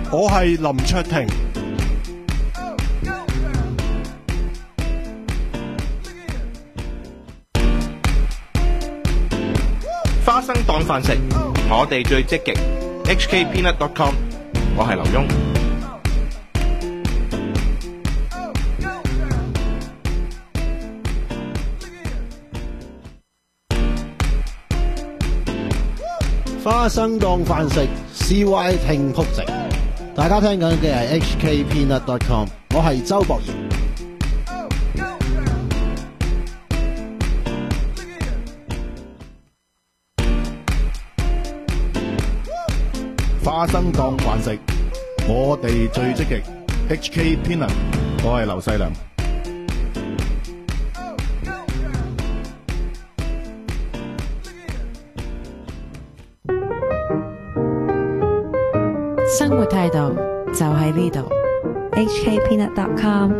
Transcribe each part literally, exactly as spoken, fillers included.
我係林卓廷。 花生當飯食，我哋最積極。H K Peanut dot com， 我係劉墉。 花生當飯食 ，C Y 聽仆直。大家聽緊嘅係 H K Peanut dot com， 我係周博賢。 花生當飯食，我哋最積極。H K Peanut， 我係劉細良。 生活態度就喺呢度 ，H K Peanut dot com。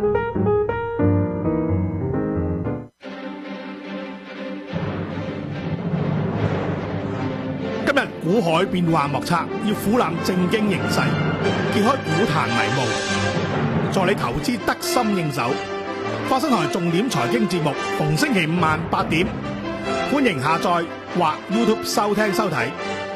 今日股海變幻莫測，要俯瞰政經形勢，揭開股壇迷霧，助你投資得心應手。花生台重點財經節目，逢星期五晚八點，歡迎下載或 YouTube 收聽收睇。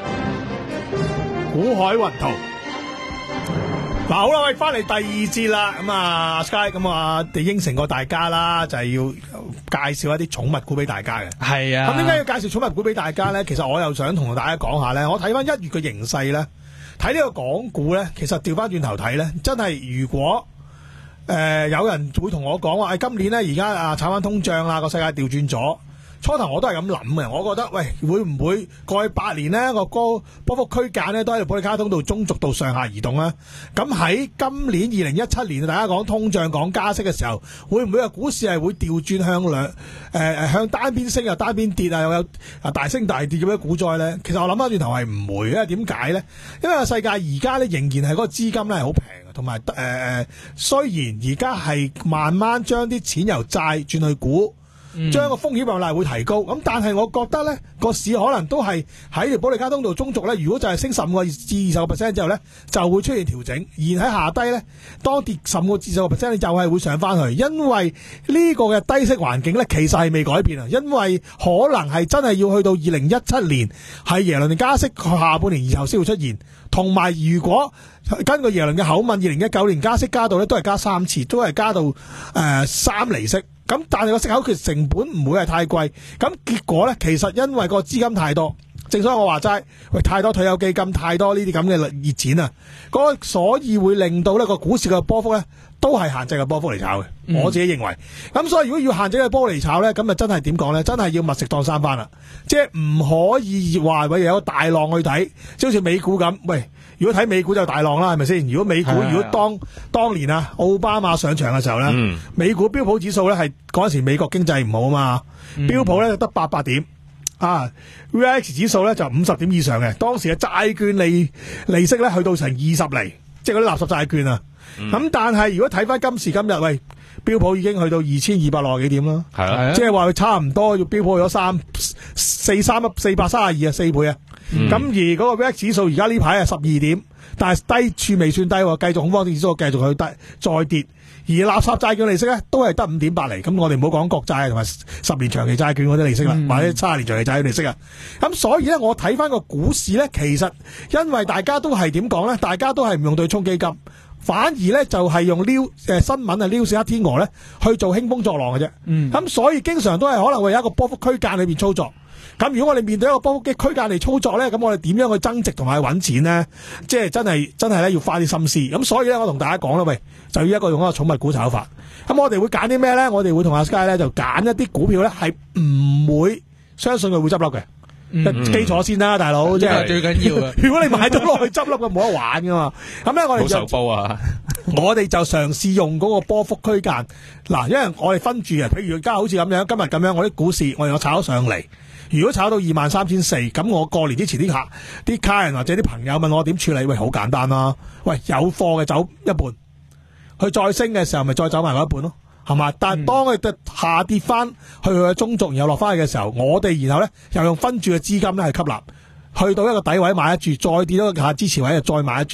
股海雲圖。嗱，好啦，喂，翻嚟第二節啦，咁啊 Sky， 咁啊，地應承過大家啦，就係、是、要介紹一啲寵物股俾大家嘅。 係啊， 咁點解要介紹寵物股俾大家咧？其實我又想同大家講下咧，我睇翻一月嘅形勢咧，睇呢個港股咧，其實調翻轉頭睇咧，真係如果誒、呃、有人會同我講話，誒、哎、今年咧而家啊炒翻通脹啦，個世界調轉咗。初頭我都係咁諗嘅，我覺得喂，會唔會過去八年呢個高波幅區間呢都喺保利加通道中軸度上下移動咧？咁喺今年二零一七年，大家講通脹講加息嘅時候，會唔會個股市係會調轉向兩誒誒向單邊升又單邊跌啊？又有啊大升大跌咁樣股災咧？其實我諗翻轉頭係唔會，因為點解咧？因為個世界而家咧仍然係嗰個資金咧係好平嘅，同埋誒誒雖然而家係慢慢將啲錢由債轉去股。將個風險比例會提高，咁但係我覺得咧個市可能都係喺條保利加通道中軸咧，如果就係升十五個至二十個 percent 之後咧，就會出現調整，而喺下低咧，當跌十五個至二十個 percent 又係會上翻去，因為呢個嘅低息環境咧其實係未改變啊，因為可能係真係要去到二零一七年係耶倫加息下半年以後先會出現，同埋如果根據耶倫嘅口吻，二零一九年加息加到咧都係加三次，都係加到誒、呃、三厘息。咁但係個息口其實成本唔會係太貴，咁結果咧其實因為個資金太多，正所以我話齋，喂太多退休基金，太多呢啲咁嘅熱錢啊，嗰所以會令到呢個股市嘅波幅咧都係限制嘅波幅嚟炒嘅，嗯、我自己認為。咁所以如果要限制嘅波嚟炒咧，咁啊真係點講咧？真係要密食當三番啦，即係唔可以話喂有個大浪去睇，即係好似美股咁，喂。如果睇美股就大浪啦，係咪先？如果美股如果當當年啊奧巴馬上場嘅時候咧，嗯、美股標普指數咧係嗰陣時美國經濟唔好啊嘛，嗯、標普咧得八百點啊 ，V I X 指數咧就五十點以上嘅。當時嘅債券利利息咧去到成二十厘，即係嗰啲垃圾債券啊。咁、嗯、但係如果睇翻今時今日，喂，標普已經去到二千二百六十幾點啦，係啊，即係話佢差唔多要標普咗三四三四百三十二啊，四倍啊。咁、嗯、而嗰個 V I X 指數而家呢排係十二點，但係低處未算低，繼續恐慌指數繼續去低再跌，而垃圾債券利息咧都係得五點八厘。咁我哋唔好講國債同埋十年長期債券嗰啲利息啦，嗯、或者七十年長期債券利息啊。咁所以咧，我睇翻個股市咧，其實因為大家都係點講咧，大家都係唔用對沖基金。反而咧就係、是、用撩誒、呃、新聞啊撩死黑天鵝咧去做興風作浪嘅啫。咁、嗯、所以經常都係可能會有一個波幅區間裏邊操作。咁如果我哋面對一個波幅嘅區間嚟操作咧，咁我哋點樣去增值同埋揾錢咧？即係真係真係咧要花啲心思。咁所以咧，我同大家講啦，喂，就要一個用一個寵物股炒法。咁我哋會揀啲咩咧？我哋會同阿 Sky 咧就揀一啲股票咧係唔會相信佢會執笠嘅。嗯、基礎先啦，大佬，即係最緊要啊！ 如果你買咗落去執笠嘅，冇得玩噶嘛。咁咧，我哋就好受煲啊！ 我哋就嘗試用嗰個波幅區間嗱，因為我哋分住啊。譬如而家好似咁樣，今日咁樣，我啲股市我哋我炒咗上嚟。如果炒到二萬三千四，咁我過年之前啲客、啲客人或者啲朋友問我點處理，喂，好簡單啦。喂，有貨嘅走一半，佢再升嘅時候咪再走埋嗰一半咯。係嘛？但係當佢下跌翻去佢嘅中軸，然後落翻去嘅時候，我哋然後咧又用分注嘅資金咧係吸納，去到一個底位買一注，再跌到個下支持位就再買一注。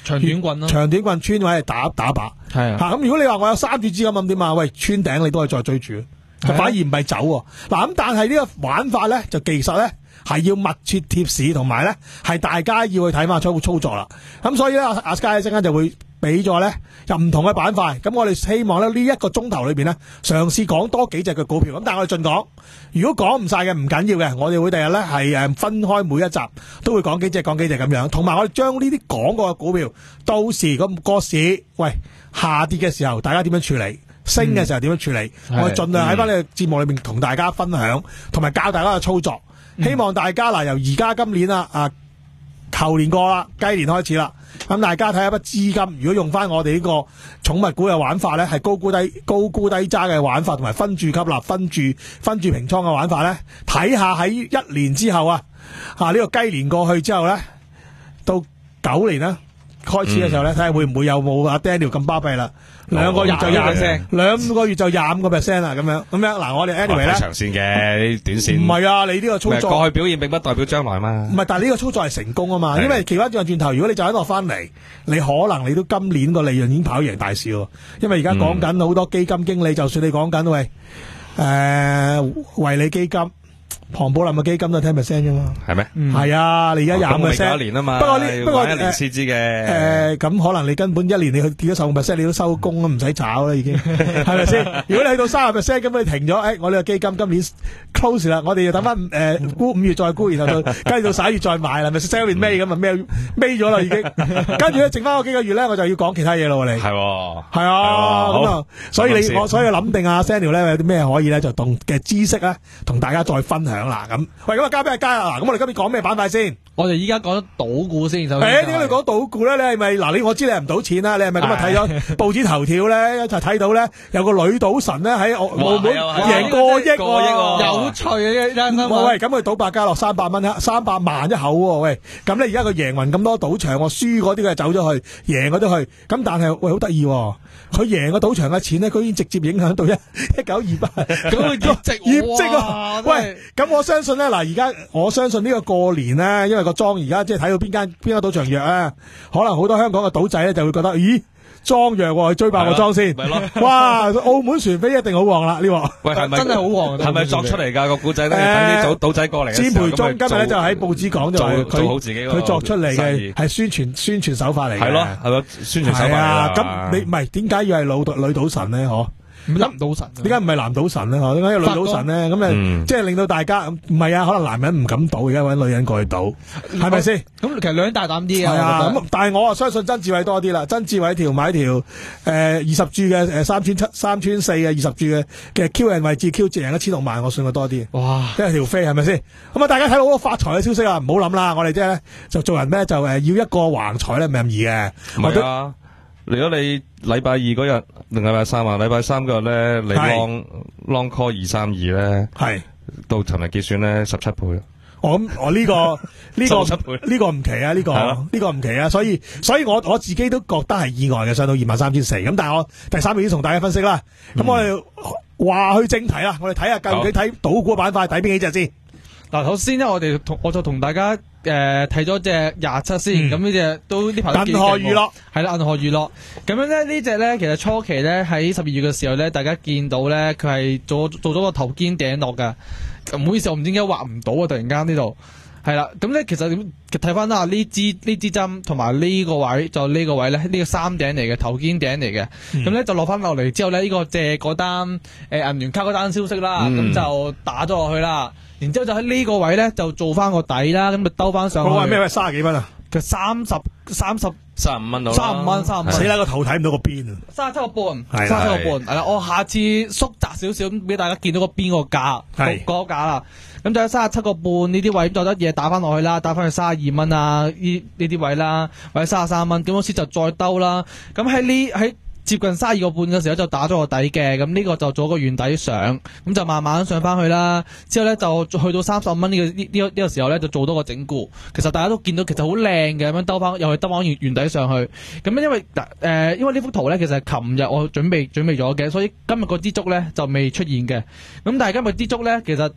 長短棍咯， 長短棍穿位係打打靶。 係啊， 嚇咁如果你話我有三注資金咁點啊？喂，穿頂你都可以再追住，反而唔係走喎。嗱咁，但係呢個玩法咧，就技術咧係要密切貼市，同埋咧係大家要去睇翻操操作啦。咁所以咧，阿 Sky 一陣間就會俾咗咧有唔同嘅板塊。咁我哋希望咧呢一個鐘頭裏邊咧，嘗試講多幾隻嘅股票。咁但係我哋盡講，如果講唔晒嘅唔緊要嘅，我哋會第日咧係誒分開每一集都會講幾隻講幾隻咁樣。同埋我哋將呢啲講過嘅股票，到時個個市喂下跌嘅時候，大家點樣處理？升嘅時候點樣處理？ 嗯、 我哋盡量喺翻呢個節目裏面同大家分享，同埋教大家嘅操作。希望大家嗱，由而家今年啦，啊，猴年過啦，雞年開始啦，咁大家睇下筆資金，如果用翻我哋呢個寵物股嘅玩法咧，係高估低高估低揸嘅玩法，同埋分注吸納、分注分注平倉嘅玩法咧，睇下喺一年之後啊，啊呢、這個雞年過去之後咧，到九年啦開始嘅時候咧，睇下會唔會有冇阿 Daniel 咁巴閉啦。兩個月就廿 percent，兩個月就廿五個 percent 啦，咁樣咁樣嗱，我哋 anyway 咧， 長線嘅短線唔係啊，你呢個操作過去表現並不代表將來嘛。 唔係，但係呢個操作係成功啊嘛，因為調翻轉轉頭，如果你就喺度翻嚟，你可能你都今年個利潤已經跑贏大市喎，因為而家講緊好多基金經理，就算你講緊喂誒惠理基金。龐寶林嘅基金都係ten percent 啫嘛，係咩？ 係啊，你而家廿五 percent 一年啊嘛。 不過呢，不過一年先知嘅。 誒，咁可能你根本一年你去跌咗十五 percent，你都收工啦，唔使炒啦，已經係咪先？如果你去到三十 percent，咁你停咗，誒，我呢個基金今年 close 啦，我哋要等翻誒沽五月再沽，然後到跟住到十一月再買啦，咪 sell 完尾咁啊，尾尾咗啦已經。跟住咧，剩翻嗰幾個月咧，我就要講其他嘢咯，你係係啊，咁啊，所以你我所以諗定啊 Samuel 咧有啲咩可以咧就同嘅知識咧同大家再分享啦咁。喂，咁啊，交俾阿佳啊！嗱，咁我哋今日講咩板塊先？ 我哋依家講賭股先。誒， 點解你講賭股咧？你係咪嗱？你我知你係唔賭錢啦，你係咪咁啊？睇咗報紙頭條咧，一齊睇到咧，有個女賭神咧喺澳門贏過億喎， 有趣嘅真係。 喂，咁佢賭百家樂三百蚊一三百萬一口喎，喂，咁咧而家佢贏勻咁多賭場，我輸嗰啲佢就走咗去，贏嗰啲去，咁但係喂好得意喎，佢贏個賭場嘅錢咧，佢已經直接影響到一一九二八咁佢業績業績啊！喂，咁我相信咧嗱，而家我相信呢個過年咧，因為個莊而家即係睇到邊間邊間賭場弱啊，可能好多香港嘅賭仔咧就會覺得，咦，莊弱，去追爆個莊先，咪咯，哇，澳門船飛一定好旺啦呢個， 喂，係咪真係好旺？ 係咪作出嚟㗎個古仔咧？等啲賭賭仔過嚟。詹培忠今日咧就喺報紙講就係佢佢作出嚟嘅係宣傳宣傳手法嚟嘅，係咯，係咯，宣傳手法嚟啊！咁你唔係點解要係老女賭神咧？嗬？ 男賭神， 點解唔係男賭神咧？嗬，點解有女賭神咧？咁誒，即係令到大家唔係啊？可能男人唔敢賭，而家搵女人過去賭，係咪先？咁其實女人大膽啲啊！係啊，咁但係我啊相信曾志偉多啲啦。曾志偉條買條誒二十注嘅誒三千七三千四嘅二十注嘅嘅 Q 人位置 Q 值贏一千六萬，我信佢多啲。哇！即係條飛係咪先？咁啊，大家睇到好多發財嘅消息啊！唔好諗啦，我哋即係咧就做人咧就誒要一個橫財咧唔係咁易嘅。 唔係啊！如果你禮拜二嗰日定禮拜三啊，禮拜三嗰日咧，你 long long call 二三二咧，係到尋日結算咧十七倍。 我咁我呢個呢個呢個唔奇啊，呢個呢個唔奇啊，所以所以我我自己都覺得係意外嘅，上到二萬三千四。咁但係我第三秒已經同大家分析啦。咁我哋話去正題啦，我哋睇下究竟睇賭股板塊睇邊幾隻先。 嗱，首先咧，我哋同我就同大家誒睇咗隻廿七先，咁呢隻都呢排都幾勁。銀河娛樂係啦，銀河娛樂咁樣咧，呢隻咧其實初期咧喺十二月嘅時候咧，大家見到咧佢係做做咗個頭肩頂落㗎。唔好意思，我唔知點解畫唔到啊！突然間呢度係啦，咁咧其實睇翻啦，呢支呢支針同埋呢個位就呢個位咧，呢、呢個三頂嚟嘅頭肩頂嚟嘅，咁咧、嗯、就落翻落嚟之後咧，呢、呢個借嗰單誒、呃、銀聯卡嗰單消息啦，咁、嗯、就打咗落去啦。然之後就喺呢個位咧就做翻個底啦，咁就兜翻上去。 嗰個係咩？三十幾蚊啊？ 佢三十三十三十五蚊到。 三十五蚊，三十五蚊。 死啦！個頭睇唔到個邊啊！ 三十七個半，三十七個半。係啦，我下次縮窄少少，咁俾大家見到個邊個價，嗰個價啦。咁就喺三十七個半呢啲位，就得嘢打翻落去啦，打翻去三十二蚊啊！呢呢啲位啦，或者三十三蚊。咁嗰時就再兜啦。咁喺呢喺。接近三十二個半嘅時候就打咗個底嘅，咁呢個就做個圓底上，咁就慢慢上翻去啦。之後咧就去到三十蚊呢個呢呢個呢個時候咧就做多個整固。其實大家都見到其實好靚嘅，咁樣兜翻又去兜翻圓圓底上去。咁因為誒、呃、因為呢幅圖咧其實係琴日我準備準備咗嘅，所以今日個支燭咧就未出現嘅。咁但係今日支燭咧其實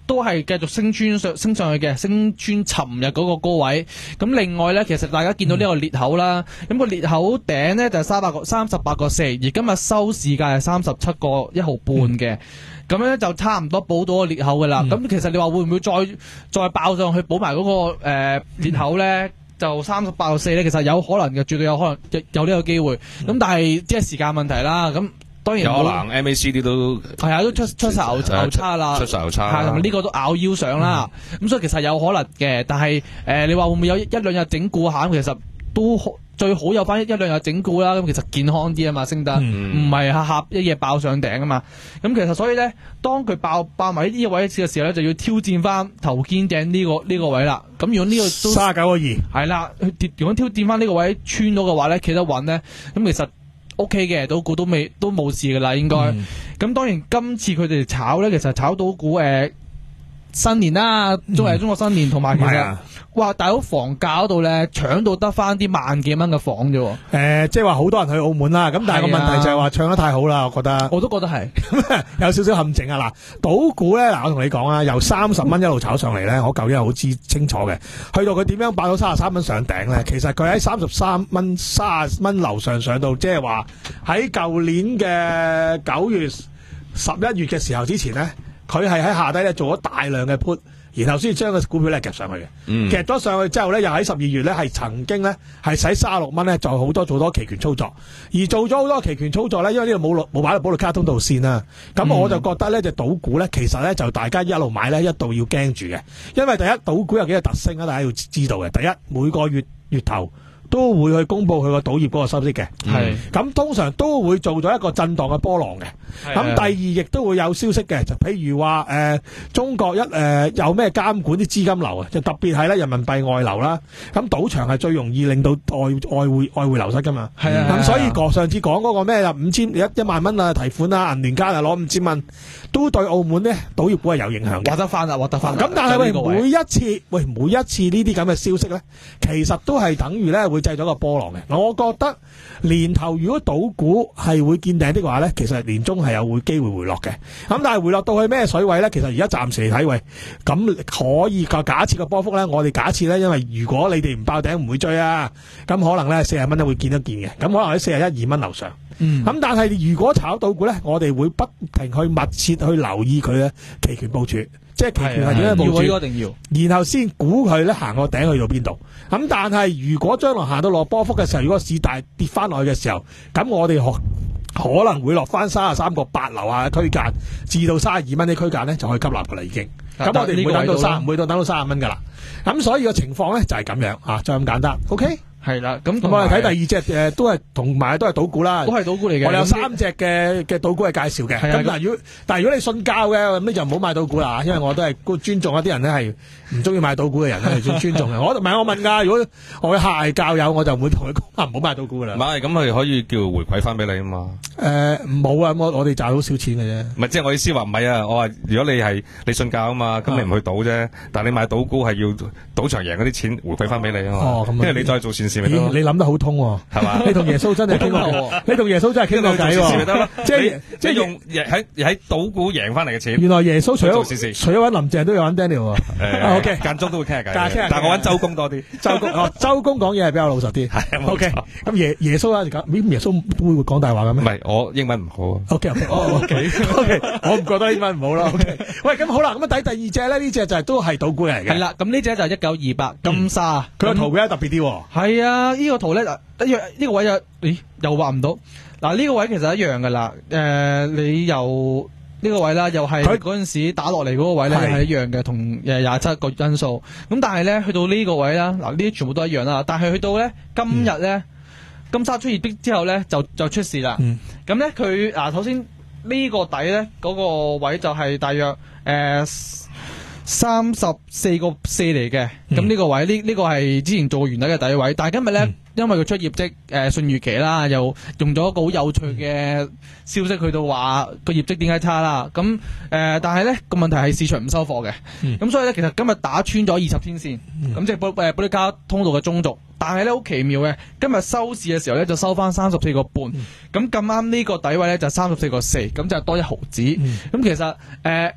都係繼續升穿上升上去嘅，升穿尋日嗰個高位。咁另外咧，其實大家見到呢個裂口啦，咁、個裂口頂咧就係三百個三十八個四，而今日收市價係三十七個一毫半嘅。咁咧、嗯、就差唔多補到個裂口噶啦。咁、嗯、其實你話會唔會再再爆上去補埋嗰、嗰個誒、呃、裂口咧？就三十八個四咧，其實有可能嘅，絕對有可能有有呢個機會。咁、嗯、但係即係時間問題啦。咁當然有可能 M A C D 都係啊，都出出晒牛牛叉啦， 出晒牛叉， 係同埋呢個都咬腰上啦。咁、嗯、所以其實有可能嘅，但係誒、呃，你話會唔會有一兩日整固下？其實都最好有翻一兩日整固啦。咁其實健康啲啊嘛，升得唔係下下一夜爆上頂啊嘛。咁其實所以咧，當佢爆爆埋呢啲位嘅時候咧，就要挑戰翻頭肩頂呢、這個呢、這個位啦。咁如果呢個都三十九個二， 係啦，如果挑戰翻呢個位穿到嘅話咧，企得穩咧，咁其實 O K 嘅，賭股都未都冇事噶啦，應該。咁、嗯、當然今次佢哋炒咧，其實炒賭股誒、呃、新年啦，中係中國新年，同埋、嗯、其實、啊、哇大佬房價嗰度咧搶到得翻啲萬幾蚊嘅房啫。誒、 呃，即係話好多人去澳門啦，咁但係個問題就係話唱得太好啦，我覺得。 我都覺得係有少少陷阱啊！嗱，賭股咧，嗱我同你講啊，由三十蚊一路炒上嚟咧，我舊年係好知清楚嘅。去到佢點樣爆到三十三蚊上頂咧？其實佢喺三十三蚊、三十蚊樓上上到，即係話喺舊年嘅九月、十一月嘅時候之前咧，佢係喺下低咧做咗大量嘅 put。然後先將個股票咧夾上去嘅，嗯、夾咗上去之後咧，又喺十二月咧係曾經咧係使三十六蚊咧，就好多做多期權操作，而做咗好多期權操作咧，因為呢度冇冇擺到保利卡通道線啦，咁、嗯、我就覺得咧，隻賭股咧其實咧就大家一路買咧一度要驚住嘅，因為第一賭股有幾個特性啊，大家要知道嘅，第一每個月月頭都會去公布佢個賭業嗰個收益嘅，係咁通常都會做咗一個震盪嘅波浪嘅。咁第二亦都會有消息嘅，就譬如話誒、呃、中國一誒、呃、有咩監管啲資金流啊，就特別係咧人民幣外流啦。咁賭場係最容易令到外外匯外匯流失噶嘛。係啊，咁所以個上次講嗰個咩五千一一萬蚊啊提款啊，銀聯卡啊攞五千蚊，都對澳門咧賭業股係有影響嘅。獲得翻啦，獲得翻。咁但係喂每一次喂每一次呢啲咁嘅消息咧，其實都係等於咧會製咗個波浪嘅。我覺得年頭如果賭股係會見頂的話咧，其實年中係有會機會回落嘅，咁但係回落到去咩水位咧？其實而家暫時嚟睇，喂，咁可以個假設個波幅咧，我哋假設咧，因為如果你哋唔爆頂唔會追啊，咁可能咧四十蚊都會見一見嘅，咁可能喺四十一二蚊樓上。嗯，咁但係如果炒到股咧，我哋會不停去密切去留意佢嘅期權部署，即係期權係點樣部署， 要一定要， 然後先估佢咧行個頂去到邊度。咁但係如果將來行到落波幅嘅時候，如果市大跌翻落去嘅時候，咁我哋可可能會落翻三十三個八樓下嘅區間，至到三十二蚊啲區間咧就可以吸納噶啦已經。咁我哋唔會等到三，唔會到等到三十蚊噶啦。咁所以個情況咧就係咁樣啊，就咁簡單。OK。 係啦，咁我哋睇第二隻誒，都係同埋都係賭股啦， 都係賭股嚟嘅。 我哋有三隻嘅嘅賭股係介紹嘅。咁但係如果但係如果你信教嘅，咁你就唔好買賭股啦，因為我都係尊重一啲人咧係唔中意買賭股嘅人咧係尊尊重嘅。我唔係我問㗎，如果我嘅客係教友，我就唔會同佢講唔好買賭股㗎啦。 唔係，咁佢可以叫回饋翻俾你啊嘛。 誒冇啊，我我哋賺好少錢嘅啫。 唔係，即係我意思話唔係啊，我話如果你係你信教啊嘛，咁你唔去賭啫，但係你買賭股係要賭場贏嗰啲錢回饋翻俾你啊嘛。哦，咁因為你再做善事咪得咯。 你諗得好通喎，係嘛？你同耶穌真係傾過，你同耶穌真係傾過偈喎，即係即係用喺喺賭股贏翻嚟嘅錢。 原來耶穌除咗除咗揾林鄭都有揾 Daniel 喎。OK， 間中都會傾下偈，但係我揾周公多啲。 周公哦，周公講嘢係比較老實啲。係 OK，咁耶耶穌啊，咁耶穌都會講大話嘅咩？ 唔係，我英文唔好。 OK OK OK OK，我唔覺得英文唔好啦。OK，喂，咁好啦，咁啊睇第二隻咧，呢隻就係都係賭股嚟嘅。 係啦，咁呢隻就係一九二八金沙， 佢個圖比較特別啲。 係啊，呢個圖咧。一樣呢個位就，咦又畫唔到。嗱呢個位其實一樣噶啦。誒、呃，你由呢個位啦，又係佢嗰陣時打落嚟嗰個位咧係一樣嘅，同誒廿七個因素。咁但係咧去到呢個位啦，嗱呢啲全部都一樣啦。但係去到咧今日咧，嗯、金沙出業績之後咧就就出事啦。咁咧佢嗱首先呢個底咧嗰、那個位就係大約誒三十四個四嚟嘅。咁呢、嗯、個位呢呢、這個係之前做完底嘅底位，但係今日咧。嗯因為佢出業績誒順預期啦，又用咗一個好有趣嘅消息去到話個業績點解差啦，咁誒、呃、但係咧個問題係市場唔收貨嘅，咁、嗯、所以咧其實今日打穿咗二十天線，咁、嗯、即係保誒保利加通道嘅中軸，但係咧好奇妙嘅，今日收市嘅時候咧就收翻三十四個半，咁咁啱呢個底位咧就三十四個四，咁就多一毫子，咁、嗯、其實誒。呃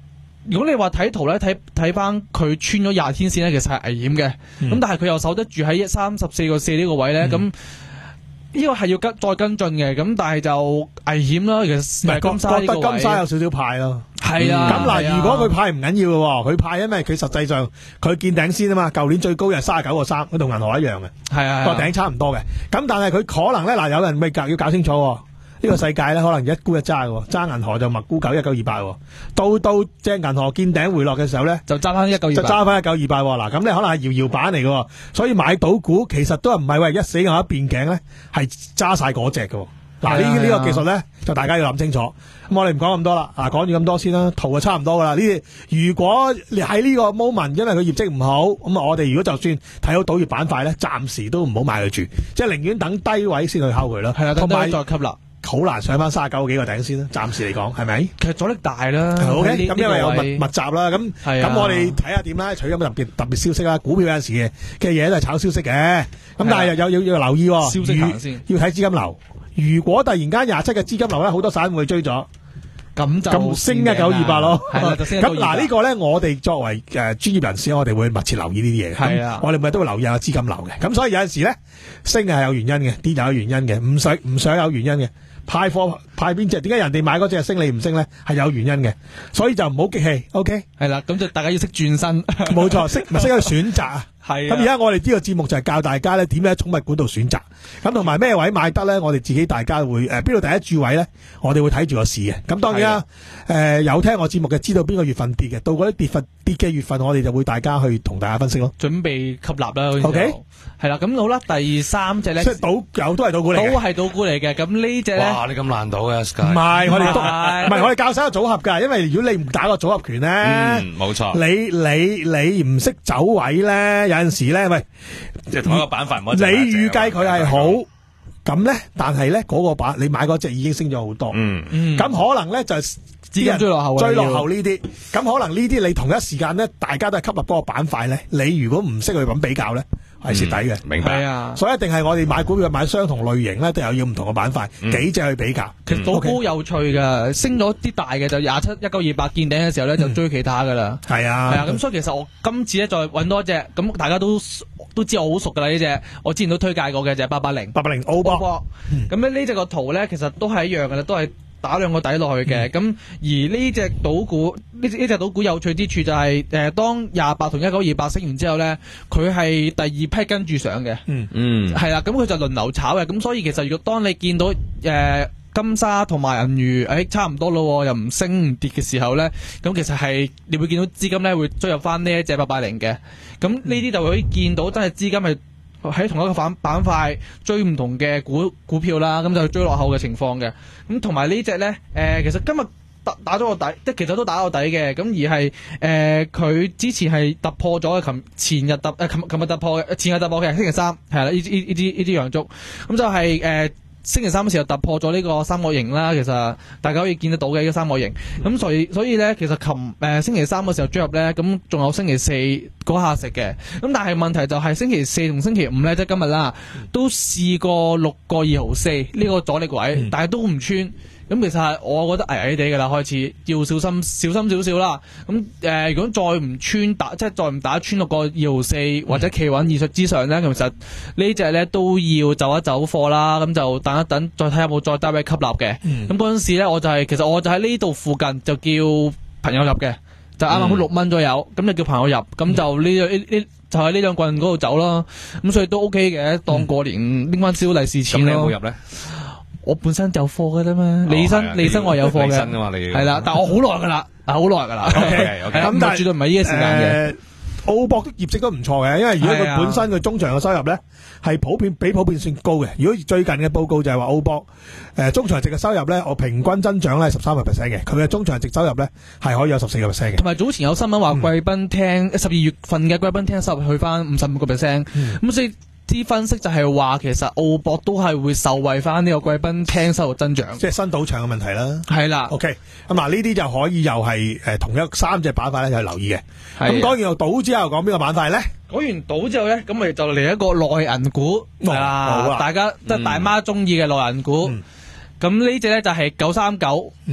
如果你話睇圖咧，睇睇翻佢穿咗廿天線咧，其實係危險嘅。咁、嗯、但係佢又守得住喺三十四個四呢個位咧，咁、嗯。呢個係要跟再跟進嘅，咁但係就危險啦。其實唔係金沙呢個位，覺得金沙有少少派咯。係啊，咁嗱、啊，如果佢派唔緊要嘅，佢派因為佢實際上佢見頂先啊嘛。舊年最高又係三十九個三，佢同銀河一樣嘅，係啊，個頂差唔多嘅。咁但係佢可能咧嗱，有人未搞要搞清楚。呢、這個世界咧，可能一沽一揸嘅，揸銀河就默沽九一九二八，到到即係銀河見頂回落嘅時候咧，就揸翻一九二八，就揸翻一九二八。嗱，咁你可能係搖搖板嚟嘅，所以買賭股其實都係唔係話一死我一變頸咧，係揸晒嗰隻嘅。嗱，呢呢個技術咧，就大家要諗清楚。咁我哋唔講咁多啦，啊，講住咁多先啦，圖就差唔多噶啦。呢啲如果你喺呢個 moment，因為佢業績唔好，咁啊，我哋如果就算睇到賭業板塊咧，暫時都唔好買佢住，即係寧願等低位先去敲佢啦。係啊，同埋再吸納。好難上翻三十九幾個頂先啦，暫時嚟講係咪？其實阻力大啦。O K，咁因為有密密集啦，咁咁我哋睇下點啦。除咗咁特別特別消息啦，股票有陣時嘅嘅嘢都係炒消息嘅。咁但係又有要要留意，消息行先，要睇資金流。如果突然間廿七嘅資金流咧，好多散戶去追咗，咁就咁升一九二八咯。咁嗱呢個咧，我哋作為誒專業人士，我哋會密切留意呢啲嘢。係啊，我哋咪都會留意下資金流嘅。咁所以有陣時咧，升係有原因嘅，跌就有原因嘅，唔想唔想有原因嘅。派貨派邊隻？點解人哋買嗰隻升你唔升咧？係有原因嘅，所以就唔好激氣。O K， 係啦，咁就大家要識轉身，冇錯，識咪識去選擇啊。係咁而家我哋呢個節目就係教大家咧點樣喺寵物館度選擇，咁同埋咩位買得咧？我哋自己大家會誒邊度第一注位咧？我哋會睇住個市嘅。咁當然啦，誒、呃、有聽我節目嘅知道邊個月份跌嘅，到嗰啲跌份跌嘅月份，我哋就會大家去同大家分析咯。準備吸納啦。O K， 係啦，咁好啦，第三隻咧，即係賭有都係賭股嚟嘅，都係賭股嚟嘅。咁呢隻咧，哇！你咁難賭嘅 Sky，唔係我哋都唔係我哋教晒個組合㗎，因為如果你唔打個組合拳咧，嗯，冇錯，你你你唔識走位咧。有陣時咧，喂，即係同一個板塊唔可以。你預計佢係好咁咧，但係咧嗰個板你買嗰隻已經升咗好多，嗯嗯，咁可能咧就資金追落後，追落後呢啲，咁可能呢啲你同一時間咧，大家都係吸納嗰個板塊咧，你如果唔識去咁比較咧，係蝕底嘅，明白啊？所以一定係我哋買股票買相同類型咧，都有要唔同嘅板塊，幾隻去比較。其實賭股有趣㗎，升咗啲大嘅就廿七一九二八見頂嘅時候咧，就追其他㗎啦。係啊，係啊，咁所以其實我今次咧再揾多隻，咁大家都都知我好熟㗎啦呢隻，我之前都推介過嘅就係八八零，八八零澳博。咁咧呢隻個圖咧，其實都係一樣㗎啦，都係打兩個底落去嘅。咁、嗯、而呢隻賭股呢呢隻賭股有趣之處就係、是、誒、呃，當廿八同一九二八升完之後咧，佢係第二批跟住上嘅。嗯嗯，係啦，咁佢就輪流炒嘅。咁所以其實如果當你見到誒、呃、金沙同埋銀娛誒、哎、差唔多咯，又唔升唔跌嘅時候咧，咁其實係你會見到資金咧會追入翻呢一隻八八零嘅。咁呢啲就會見到真係資金係喺同一個板板塊追唔同嘅股股票啦，咁就追落後嘅情況嘅。咁同埋呢隻咧，誒、呃，其實今日打打咗個底，即係其實都打個底嘅。咁而係誒，佢、呃、之前係突破咗，琴前日突誒，琴琴日突破嘅，前日突破嘅，星期三係啦，呢呢呢啲呢啲陽燭，咁就係、是、誒。呃星期三嘅時候突破咗呢個三角形啦，其實大家可以見得到嘅呢個三角形。咁所以所以咧，其實琴誒、呃、星期三嘅時候追入咧，咁仲有星期四嗰下食嘅。咁但係問題就係星期四同星期五咧，即係今日啦，都試過六個二毫四呢個阻力位，嗯、但係都唔穿。咁其實係我覺得危危地㗎啦，開始要小心小心少少啦。咁誒、呃，如果再唔穿打，即係再唔打穿六個二毫四或者企穩二十之上咧，其實呢隻咧都要走一走貨啦。咁就等一等，再睇下有冇再低位吸納嘅。咁嗰陣時咧，我就係、是、其實我就喺呢度附近就叫朋友入嘅，就啱啱好六蚊左右，咁、嗯、就叫朋友入，咁就呢呢呢就喺呢兩棍嗰度走啦。咁所以都 OK 嘅，當過年拎翻少利是錢咯。咁、嗯、你有冇入咧？我本身就貨噶啦嘛，李生李生我有貨嘅，係啦，但係我好耐噶啦，好耐噶啦。OK OK，咁但係絕對唔係呢個時間嘅。澳博的業績都唔錯嘅，因為如果佢本身佢中長嘅收入咧係普遍比普遍算高嘅。如果最近嘅報告就係話澳博誒中長值嘅收入咧，我平均增長咧十三個 percent 嘅，佢嘅中長值收入咧係可以有十四個 percent 嘅。同埋早前有新聞話貴賓廳十二月份嘅貴賓廳收入去翻五十五個 percent，咁所以。啲分析就係話，其實澳博都係會受惠翻呢個貴賓廳收入增長，即係新賭場嘅問題啦。係啦 ，OK，咁嗱呢啲就可以又係誒同一三隻板塊咧，就留意嘅。咁講完個賭之後，講邊個板塊咧？講完賭之後咧，咁咪就嚟一個內銀股係啦，大家即係大媽中意嘅內銀股。咁呢隻咧就係九三九。嗯。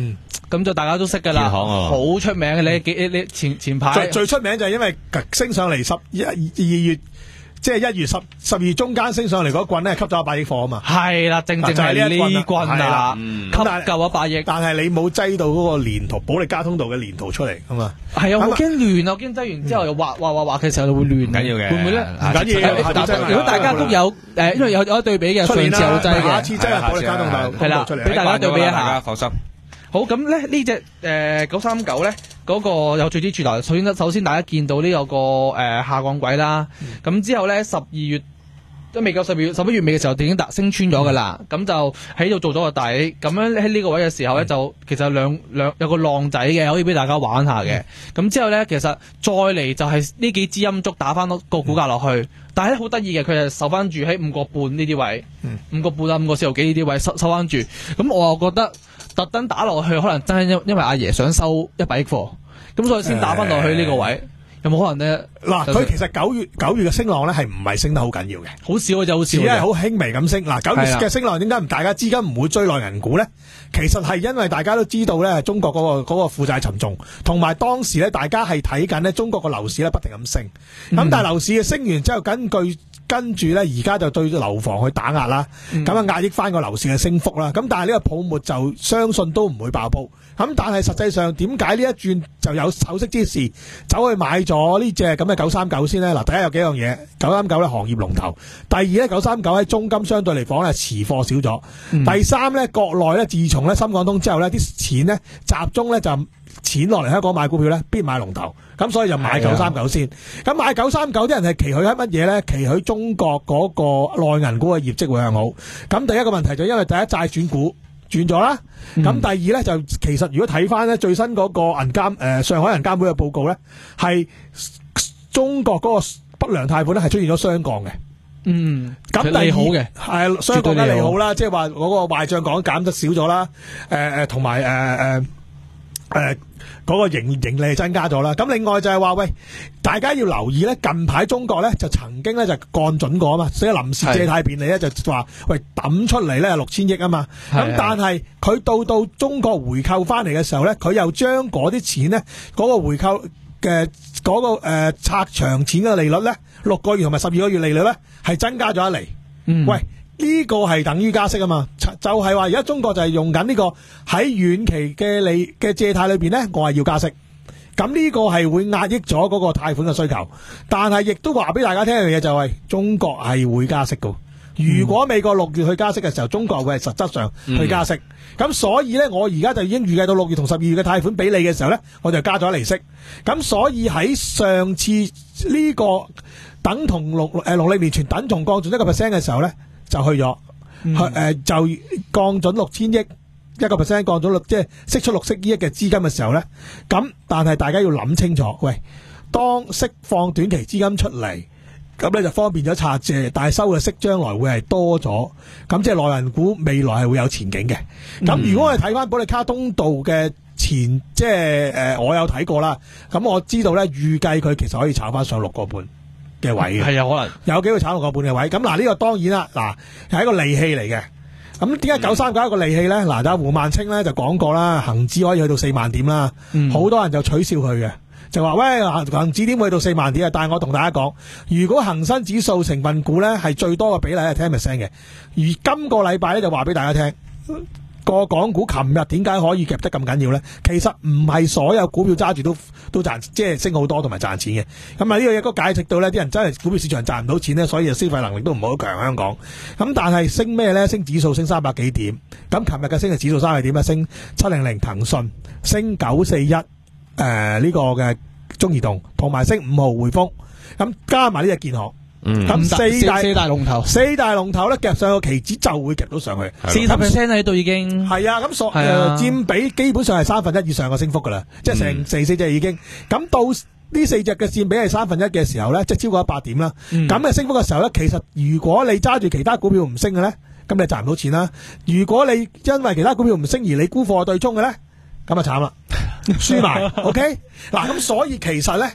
咁就大家都識噶啦，好出名嘅。你你你前前排最最出名就係因為升上嚟十一二月。即係一月十十二月中間升上嚟嗰棍咧，吸咗一百億貨啊嘛。 係啦，正正係呢棍啊，吸夠一百億。 但係你冇擠到嗰個連圖保利加通道嘅連圖出嚟啊嘛。 係啊，我驚亂啊，我驚擠完之後又畫畫畫畫嘅時候就會亂。 唔緊要嘅， 會唔會咧？ 唔緊要。 如果大家都有誒，因為有有對比嘅，上次有擠嘅， 下次擠保利加通道係啦，俾大家對比一下。 放心。 好，咁咧呢隻誒九三九咧嗰個有最之處，首先首先大家見到呢有個誒、呃、下降軌啦，咁、嗯、之後咧十二月都未夠十二月十一月尾嘅時候，已經達升穿咗噶啦，咁、嗯、就喺度做咗個底，咁樣喺呢個位嘅時候咧，就其實有兩兩有個浪仔嘅，可以俾大家玩下嘅。咁、嗯、之後咧，其實再嚟就係呢幾支陰燭打翻個股價落去，嗯、但係咧好得意嘅，佢係收翻住喺五個半呢啲位，五個半啊五個四毫幾呢啲位收收翻住，咁我又覺得。特登打落去，可能真係因因為阿爺想收一百億貨，咁所以先打翻落去呢個位，欸、有冇可能咧？ 嗱，佢其實九月九月嘅升浪咧係唔係升得好緊要嘅， 好少嘅就好少， 只係好輕微咁升。嗱，九月嘅升浪點解唔大家資金唔會追內銀股咧？其實係因為大家都知道咧，中國嗰、嗰個嗰、嗰個負債沉重，同埋當時咧大家係睇緊咧中國個樓市咧不停咁升，咁、嗯、但係樓市嘅升完之後，根據跟住咧，而家就對樓房去打壓啦，咁啊、嗯、壓抑翻個樓市嘅升幅啦。咁但係呢個泡沫就相信都唔會爆煲。咁但係實際上點解呢一轉就有首飾之時走去買咗呢隻咁嘅九三九先呢？嗱，第一有幾樣嘢，九三九咧行業龍頭，第二咧九三九喺中金相對嚟講咧持貨少咗，嗯、第三咧國內咧自從咧深港通之後咧啲錢咧集中咧就錢落嚟香港買股票咧必買龍頭。咁所以就買九三九先，咁買九三九啲人係期許喺乜嘢咧？期許中國嗰個內銀股嘅業績會向好。咁第一個問題就因為第一債轉股轉咗啦，咁、嗯、第二咧就其實如果睇翻咧最新嗰個銀監誒上海銀監會嘅報告咧，係中國嗰個不良貸款咧係出現咗雙降嘅。嗯，咁利好嘅係雙降嘅利好啦，即係話嗰個壞賬講減得少咗啦，誒誒同埋誒誒誒。嗰個盈盈利增加咗啦，咁另外就係話喂，大家要留意咧，近排中國咧就曾經咧就降準過啊嘛，所以臨時借貸便利咧就話喂抌出嚟咧六千億啊嘛，咁但係佢到到中國回購翻嚟嘅時候咧，佢又將嗰啲錢咧嗰、嗰個回購嘅嗰、嗰個誒、呃、拆長錢嘅利率咧六個月同埋十二個月利率咧係增加咗一厘，嗯、喂。呢個係等於加息啊嘛，就係話而家中國就係用緊呢個喺遠期嘅利嘅借貸裏邊呢，我係要加息，咁呢個係會壓抑咗嗰個貸款嘅需求，但係亦都話俾大家聽一樣嘢就係、是、中國係會加息噶。如果美國六月去加息嘅時候，中國會係實質上去加息，咁、嗯、所以呢，我而家就已經預計到六月同十二月嘅貸款俾你嘅時候呢，我就加咗利息，咁所以喺上次呢個等同六誒農曆年前等同降準一個 percent 嘅時候呢。就去咗，誒、嗯呃、就降準六千億一個 percent 降準六，即係釋出六億億嘅資金嘅時候咧，咁但係大家要諗清楚，喂，當釋放短期資金出嚟，咁咧就方便咗拆借，但係收嘅息將來會係多咗，咁即係內銀股未來係會有前景嘅。咁、嗯、如果我哋睇翻保利加通道嘅前，即係誒、呃、我有睇過啦，咁我知道咧預計佢其實可以炒翻上六個半。嘅位嘅係有可能有機會炒六個半嘅位，咁嗱呢個當然啦，嗱係一個利器嚟嘅。咁點解九三九係一個利器咧？嗱、嗯，阿胡萬清咧就講過啦，恒指可以去到四萬點啦，好、嗯、多人就取笑佢嘅，就話喂，恒指點會去到四萬點啊？但係我同大家講，如果恒生指數成分股咧係最多嘅比例係ten percent嘅，而今個禮拜咧就話俾大家聽。個港股琴日點解可以夾得咁緊要咧？其實唔係所有股票揸住都都賺，即係升好多同埋賺錢嘅。咁啊呢個嘢都解釋到咧，啲人真係股票市場賺唔到錢咧，所以消費能力都唔好強香港。咁但係升咩咧？升指數升三百幾點。咁琴日嘅升嘅指數三係點啊？升七零零騰訊，升九四一誒呢個嘅中移動，同埋升五號匯豐。咁加埋呢隻建行。嗯，咁四大四大龍頭，四大龍頭咧夾上個期指就會夾到上去， 四十 percent 喺度已經係啊，咁所誒佔比基本上係三分一以上嘅升幅噶啦，即係成四四隻已經，咁到呢四隻嘅佔比係三分一嘅時候咧，即係超過一百點啦，咁嘅升幅嘅時候咧，其實如果你揸住其他股票唔升嘅咧，咁你賺唔到錢啦；如果你因為其他股票唔升而你沽貨對沖嘅咧，咁啊慘啦，輸埋。OK，嗱咁所以其實咧。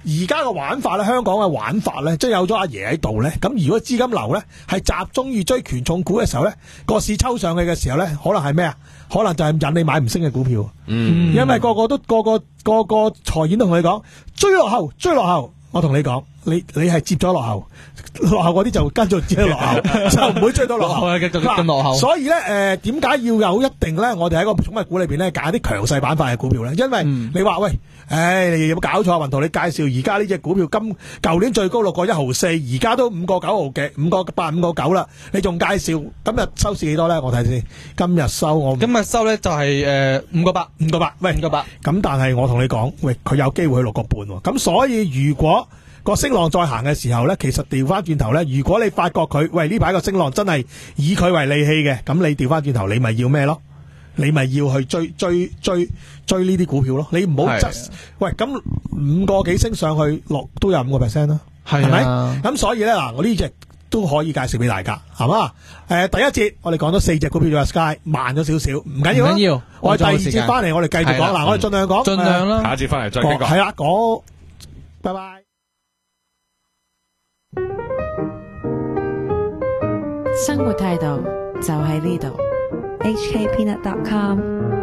而家嘅玩法咧，香港嘅玩法咧，即係有咗阿爺喺度咧，咁如果資金流咧係集中於追權重股嘅時候咧，個市抽上去嘅時候咧，可能係咩啊？可能就係引你買唔升嘅股票。嗯，因為個個都個個個個財演都同你講追落後，追落後。我同你講，你你係接咗落後，落後嗰啲就跟住接落後，就唔會追到落後。 繼續跟落後。 所以咧，誒點解要有一定咧？我哋喺個寵物股裏邊咧揀啲強勢板塊嘅股票咧，因為你話喂，誒你有冇搞錯啊？雲圖你介紹而家呢隻股票，今舊年最高六個一毫四，而家都五個九毫幾，五個八五個九啦。你仲介紹今日收市幾多咧？我睇先，今日收我今日收咧就係誒五個八，五個八，喂五個八。 咁但係我同你講，喂佢有機會去六個半喎。咁所以如果個升浪再行嘅時候咧，其實調翻轉頭咧，如果你發覺佢喂呢排個升浪真係以佢為利器嘅，咁你調翻轉頭，你咪要咩咯？你咪要去追追追追呢啲股票咯。你唔好執喂咁五個幾升上去落都有五個 percent 啦，係咪？咁所以咧嗱，我呢隻都可以介紹俾大家，係嘛？誒、呃，第一節我哋講咗四隻股票咗 Sky 慢咗少少，唔緊要，唔緊要。我哋第二節翻嚟，我哋繼續講。嗱，我哋盡量講， 盡量啦。 下一節翻嚟再講。 係啦，講，拜拜。 生活態度就喺呢度。H K Peanut dot com